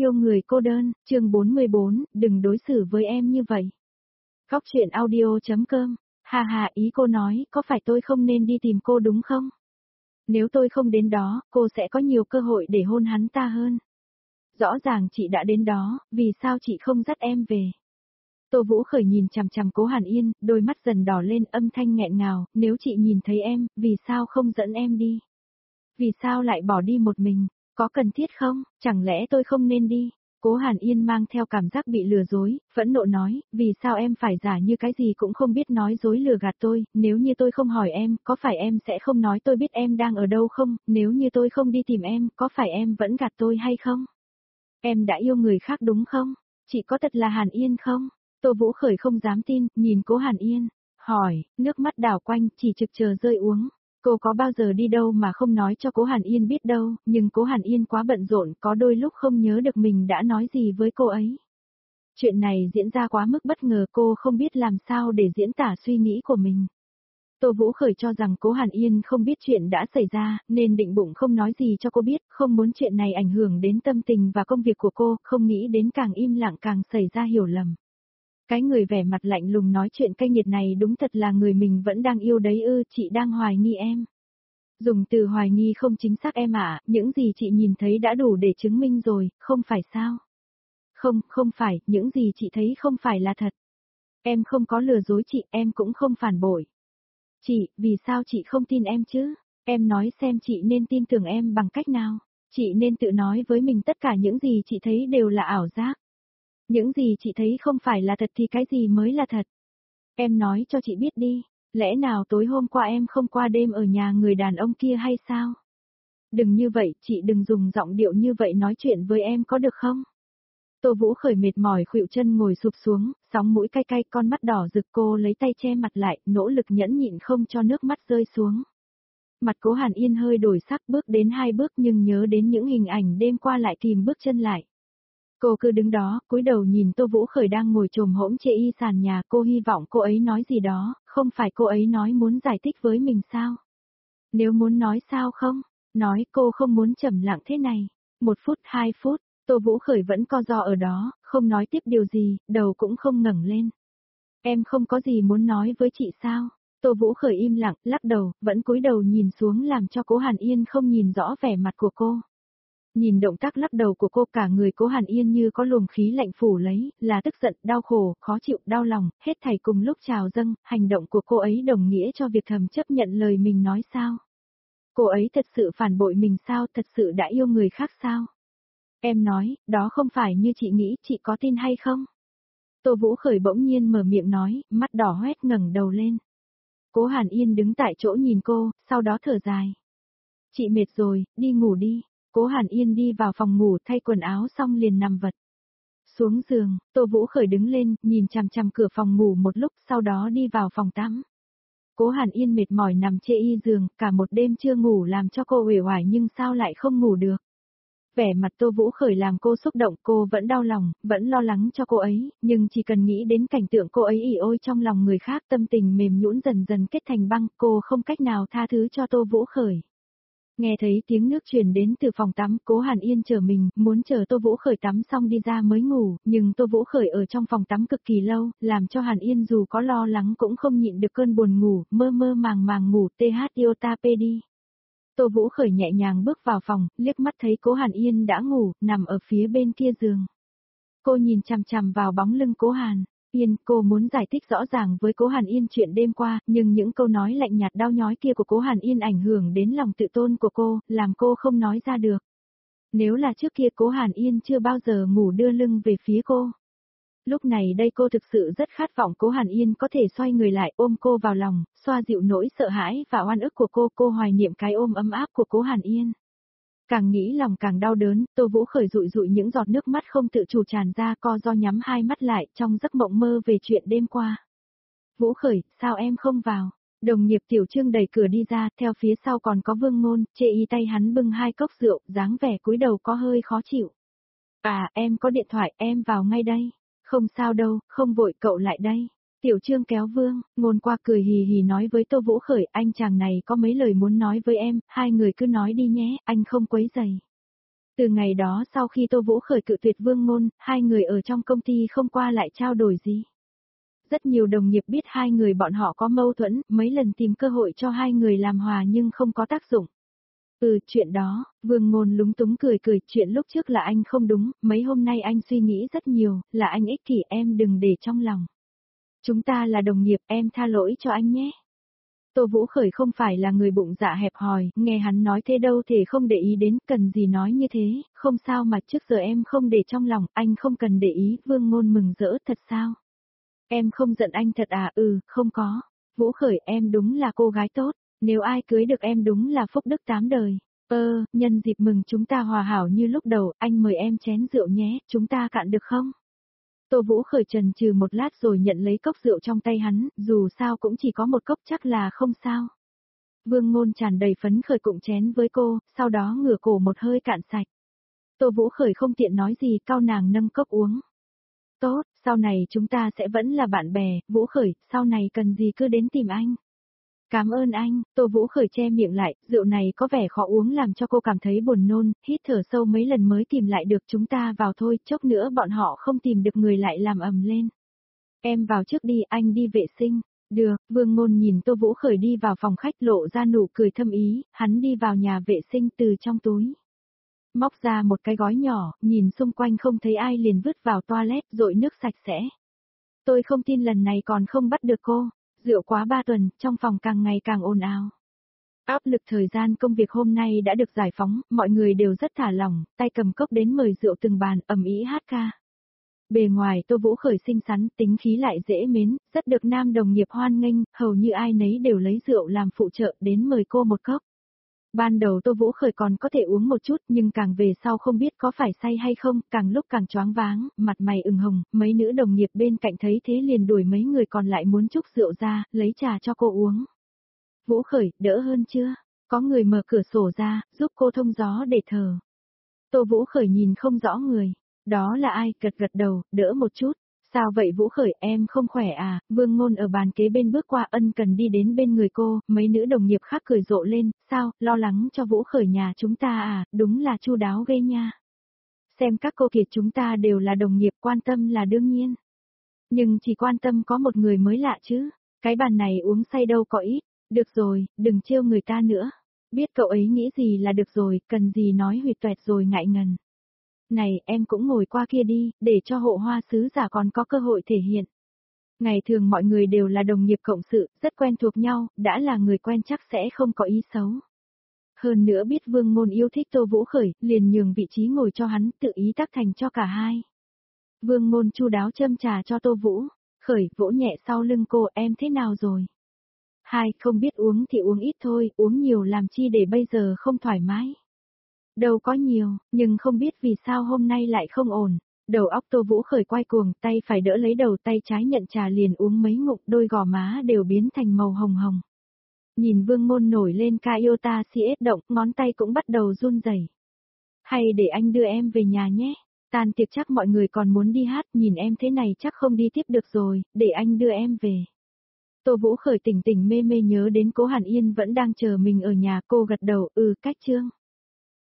Yêu người cô đơn, chương 44, đừng đối xử với em như vậy. Góc truyện audio.com, hà hà, ý cô nói, có phải tôi không nên đi tìm cô đúng không? Nếu tôi không đến đó, cô sẽ có nhiều cơ hội để hôn hắn ta hơn. Rõ ràng chị đã đến đó, vì sao chị không dắt em về? Tô Vũ Khởi nhìn chằm chằm Cố Hàn Yên, đôi mắt dần đỏ lên, âm thanh nghẹn ngào, nếu chị nhìn thấy em, vì sao không dẫn em đi? Vì sao lại bỏ đi một mình? Có cần thiết không? Chẳng lẽ tôi không nên đi? Cố Hàn Yên mang theo cảm giác bị lừa dối, phẫn nộ nói, vì sao em phải giả như cái gì cũng không biết nói dối lừa gạt tôi, nếu như tôi không hỏi em, có phải em sẽ không nói tôi biết em đang ở đâu không, nếu như tôi không đi tìm em, có phải em vẫn gạt tôi hay không? Em đã yêu người khác đúng không? Chị có thật là Hàn Yên không? Tô Vũ Khởi không dám tin, nhìn Cố Hàn Yên, hỏi, nước mắt đảo quanh, chỉ trực chờ rơi uống. Cô có bao giờ đi đâu mà không nói cho Cố Hàn Yên biết đâu, nhưng Cố Hàn Yên quá bận rộn, có đôi lúc không nhớ được mình đã nói gì với cô ấy. Chuyện này diễn ra quá mức bất ngờ, cô không biết làm sao để diễn tả suy nghĩ của mình. Tô Vũ Khởi cho rằng Cố Hàn Yên không biết chuyện đã xảy ra, nên định bụng không nói gì cho cô biết, không muốn chuyện này ảnh hưởng đến tâm tình và công việc của cô, không nghĩ đến càng im lặng càng xảy ra hiểu lầm. Cái người vẻ mặt lạnh lùng nói chuyện cay nghiệt này đúng thật là người mình vẫn đang yêu đấy ư, chị đang hoài nghi em. Dùng từ hoài nghi không chính xác em ạ, những gì chị nhìn thấy đã đủ để chứng minh rồi, không phải sao? Không phải, những gì chị thấy không phải là thật. Em không có lừa dối chị, em cũng không phản bội. Chị, vì sao chị không tin em chứ? Em nói xem chị nên tin tưởng em bằng cách nào? Chị nên tự nói với mình tất cả những gì chị thấy đều là ảo giác. Những gì chị thấy không phải là thật thì cái gì mới là thật? Em nói cho chị biết đi, lẽ nào tối hôm qua em không qua đêm ở nhà người đàn ông kia hay sao? Đừng như vậy, chị đừng dùng giọng điệu như vậy nói chuyện với em có được không? Tô Vũ Khởi mệt mỏi khuỵu chân ngồi sụp xuống, sóng mũi cay cay, con mắt đỏ rực, cô lấy tay che mặt lại, nỗ lực nhẫn nhịn không cho nước mắt rơi xuống. Mặt Cố Hàn Yên hơi đổi sắc, bước đến 2 bước nhưng nhớ đến những hình ảnh đêm qua lại kìm bước chân lại. Cô cứ đứng đó, cúi đầu nhìn Tô Vũ Khởi đang ngồi chồm hỗn chê y sàn nhà, cô hy vọng cô ấy nói gì đó, không phải cô ấy nói muốn giải thích với mình sao? Nếu muốn nói sao không? Nói cô không muốn trầm lặng thế này. 1 phút, 2 phút, Tô Vũ Khởi vẫn co ro ở đó, không nói tiếp điều gì, đầu cũng không ngẩng lên. Em không có gì muốn nói với chị sao? Tô Vũ Khởi im lặng, lắc đầu, vẫn cúi đầu nhìn xuống làm cho Cố Hàn Yên không nhìn rõ vẻ mặt của cô. Nhìn động tác lắc đầu của cô, cả người Cố Hàn Yên như có luồng khí lạnh phủ lấy, là tức giận, đau khổ, khó chịu, đau lòng, hết thảy cùng lúc trào dâng, hành động của cô ấy đồng nghĩa cho việc thầm chấp nhận lời mình nói sao? Cô ấy thật sự phản bội mình sao, thật sự đã yêu người khác sao? Em nói, đó không phải như chị nghĩ, chị có tin hay không? Tô Vũ Khởi bỗng nhiên mở miệng nói, mắt đỏ hoét ngẩng đầu lên. Cố Hàn Yên đứng tại chỗ nhìn cô, sau đó thở dài. Chị mệt rồi, đi ngủ đi. Cố Hàn Yên đi vào phòng ngủ thay quần áo xong liền nằm vật. Xuống giường, Tô Vũ Khởi đứng lên, nhìn chằm chằm cửa phòng ngủ một lúc, sau đó đi vào phòng tắm. Cố Hàn Yên mệt mỏi nằm chê y giường, cả một đêm chưa ngủ làm cho cô uể oải nhưng sao lại không ngủ được. Vẻ mặt Tô Vũ Khởi làm cô xúc động, cô vẫn đau lòng, vẫn lo lắng cho cô ấy, nhưng chỉ cần nghĩ đến cảnh tượng cô ấy ỉ ôi trong lòng người khác, tâm tình mềm nhũn dần dần kết thành băng, cô không cách nào tha thứ cho Tô Vũ Khởi. Nghe thấy tiếng nước truyền đến từ phòng tắm, Cố Hàn Yên chờ mình, muốn chờ Tô Vũ Khởi tắm xong đi ra mới ngủ, nhưng Tô Vũ Khởi ở trong phòng tắm cực kỳ lâu, làm cho Hàn Yên dù có lo lắng cũng không nhịn được cơn buồn ngủ, mơ mơ màng màng ngủ iota đi. Tô Vũ Khởi nhẹ nhàng bước vào phòng, liếc mắt thấy Cố Hàn Yên đã ngủ, nằm ở phía bên kia giường. Cô nhìn chằm chằm vào bóng lưng Cố Hàn Yên, cô muốn giải thích rõ ràng với Cố Hàn Yên chuyện đêm qua, nhưng những câu nói lạnh nhạt đau nhói kia của Cố Hàn Yên ảnh hưởng đến lòng tự tôn của cô, làm cô không nói ra được. Nếu là trước kia Cố Hàn Yên chưa bao giờ ngủ đưa lưng về phía cô. Lúc này đây cô thực sự rất khát vọng Cố Hàn Yên có thể xoay người lại ôm cô vào lòng, xoa dịu nỗi sợ hãi và oan ức của cô hoài niệm cái ôm ấm áp của Cố Hàn Yên. Càng nghĩ lòng càng đau đớn, Tô Vũ Khởi dụi dụi những giọt nước mắt không tự chủ tràn ra, co ro nhắm hai mắt lại trong giấc mộng mơ về chuyện đêm qua. Vũ Khởi, sao em không vào? Đồng nghiệp Tiểu Trương đẩy cửa đi ra, theo phía sau còn có Vương Ngôn, chê y tay hắn bưng 2 cốc rượu, dáng vẻ cúi đầu có hơi khó chịu. À, em có điện thoại, em vào ngay đây. Không sao đâu, không vội, cậu lại đây. Tiểu Trương kéo Vương Ngôn qua cười hì hì nói với Tô Vũ Khởi, anh chàng này có mấy lời muốn nói với em, hai người cứ nói đi nhé, anh không quấy rầy. Từ ngày đó sau khi Tô Vũ Khởi cự tuyệt Vương Ngôn, hai người ở trong công ty không qua lại trao đổi gì. Rất nhiều đồng nghiệp biết hai người bọn họ có mâu thuẫn, mấy lần tìm cơ hội cho hai người làm hòa nhưng không có tác dụng. Chuyện đó, Vương Ngôn lúng túng cười cười, chuyện lúc trước là anh không đúng, mấy hôm nay anh suy nghĩ rất nhiều, là anh ích kỷ, em đừng để trong lòng. Chúng ta là đồng nghiệp, em tha lỗi cho anh nhé. Tô Vũ Khởi không phải là người bụng dạ hẹp hòi, nghe hắn nói thế đâu thể không để ý đến, cần gì nói như thế, không sao mà trước giờ em không để trong lòng, anh không cần để ý, Vương Ngôn mừng rỡ, thật sao? Em không giận anh thật à? Không có. Vũ Khởi, em đúng là cô gái tốt, nếu ai cưới được em đúng là phúc đức 8 đời. Nhân dịp mừng chúng ta hòa hảo như lúc đầu, anh mời em chén rượu nhé, chúng ta cạn được không? Tô Vũ Khởi chần chừ một lát rồi nhận lấy cốc rượu trong tay hắn, dù sao cũng chỉ có một cốc chắc là không sao. Vương Ngôn tràn đầy phấn khởi cụng chén với cô, sau đó ngửa cổ một hơi cạn sạch. Tô Vũ Khởi không tiện nói gì, cau nàng nâng cốc uống. Tốt, sau này chúng ta sẽ vẫn là bạn bè, Vũ Khởi, sau này cần gì cứ đến tìm anh. Cảm ơn anh, Tô Vũ Khởi che miệng lại, rượu này có vẻ khó uống làm cho cô cảm thấy buồn nôn, hít thở sâu mấy lần mới tìm lại được, chúng ta vào thôi, chốc nữa bọn họ không tìm được người lại làm ầm lên. Em vào trước đi, anh đi vệ sinh. Được, Vương Ngôn nhìn Tô Vũ Khởi đi vào phòng khách lộ ra nụ cười thâm ý, hắn đi vào nhà vệ sinh từ trong túi. Móc ra một cái gói nhỏ, nhìn xung quanh không thấy ai liền vứt vào toilet rội nước sạch sẽ. Tôi không tin lần này còn không bắt được cô. Rượu quá 3 tuần, trong phòng càng ngày càng ồn ào. Áp lực thời gian công việc hôm nay đã được giải phóng, mọi người đều rất thả lỏng, tay cầm cốc đến mời rượu từng bàn, ầm ĩ hát ca. Bề ngoài Tô Vũ Khởi xinh xắn, tính khí lại dễ mến, rất được nam đồng nghiệp hoan nghênh, hầu như ai nấy đều lấy rượu làm phụ trợ đến mời cô một cốc. Ban đầu Tô Vũ Khởi còn có thể uống một chút nhưng càng về sau không biết có phải say hay không, càng lúc càng choáng váng, mặt mày ửng hồng, mấy nữ đồng nghiệp bên cạnh thấy thế liền đuổi mấy người còn lại muốn chúc rượu ra, lấy trà cho cô uống. Vũ Khởi, đỡ hơn chưa? Có người mở cửa sổ ra, giúp cô thông gió để thở. Tô Vũ Khởi nhìn không rõ người. Đó là ai? Gật gật đầu, đỡ một chút. Sao vậy Vũ Khởi, em không khỏe à? Vương Ngôn ở bàn kế bên bước qua, ân cần đi đến bên người cô, mấy nữ đồng nghiệp khác cười rộ lên, sao, lo lắng cho Vũ Khởi nhà chúng ta à, đúng là chu đáo ghê nha. Xem các cô kiệt chúng ta đều là đồng nghiệp, quan tâm là đương nhiên. Nhưng chỉ quan tâm có một người mới lạ chứ, cái bàn này uống say đâu có ít, được rồi, đừng trêu người ta nữa. Biết cậu ấy nghĩ gì là được rồi, cần gì nói huyệt toẹt rồi ngại ngần. Này, em cũng ngồi qua kia đi, để cho hộ hoa sứ giả còn có cơ hội thể hiện. Ngày thường mọi người đều là đồng nghiệp cộng sự, rất quen thuộc nhau, đã là người quen chắc sẽ không có ý xấu. Hơn nữa biết Vương Ngôn yêu thích Tô Vũ Khởi, liền nhường vị trí ngồi cho hắn, tự ý tác thành cho cả hai. Vương Ngôn chu đáo châm trà cho Tô Vũ Khởi, vỗ nhẹ sau lưng cô, em thế nào rồi? Hai, không biết uống thì uống ít thôi, uống nhiều làm chi để bây giờ không thoải mái. Đâu có nhiều, nhưng không biết vì sao hôm nay lại không ổn. Đầu óc Tô Vũ Khởi quay cuồng, tay phải đỡ lấy đầu, tay trái nhận trà liền uống mấy ngụm, đôi gò má đều biến thành màu hồng hồng. Nhìn Vương Ngôn nổi lên Iota CS động, ngón tay cũng bắt đầu run rẩy. Hay để anh đưa em về nhà nhé. Tan tiệc chắc mọi người còn muốn đi hát, nhìn em thế này chắc không đi tiếp được rồi, để anh đưa em về. Tô Vũ Khởi tỉnh tỉnh mê mê nhớ đến Cố Hàn Yên vẫn đang chờ mình ở nhà, cô gật đầu, cách Trương.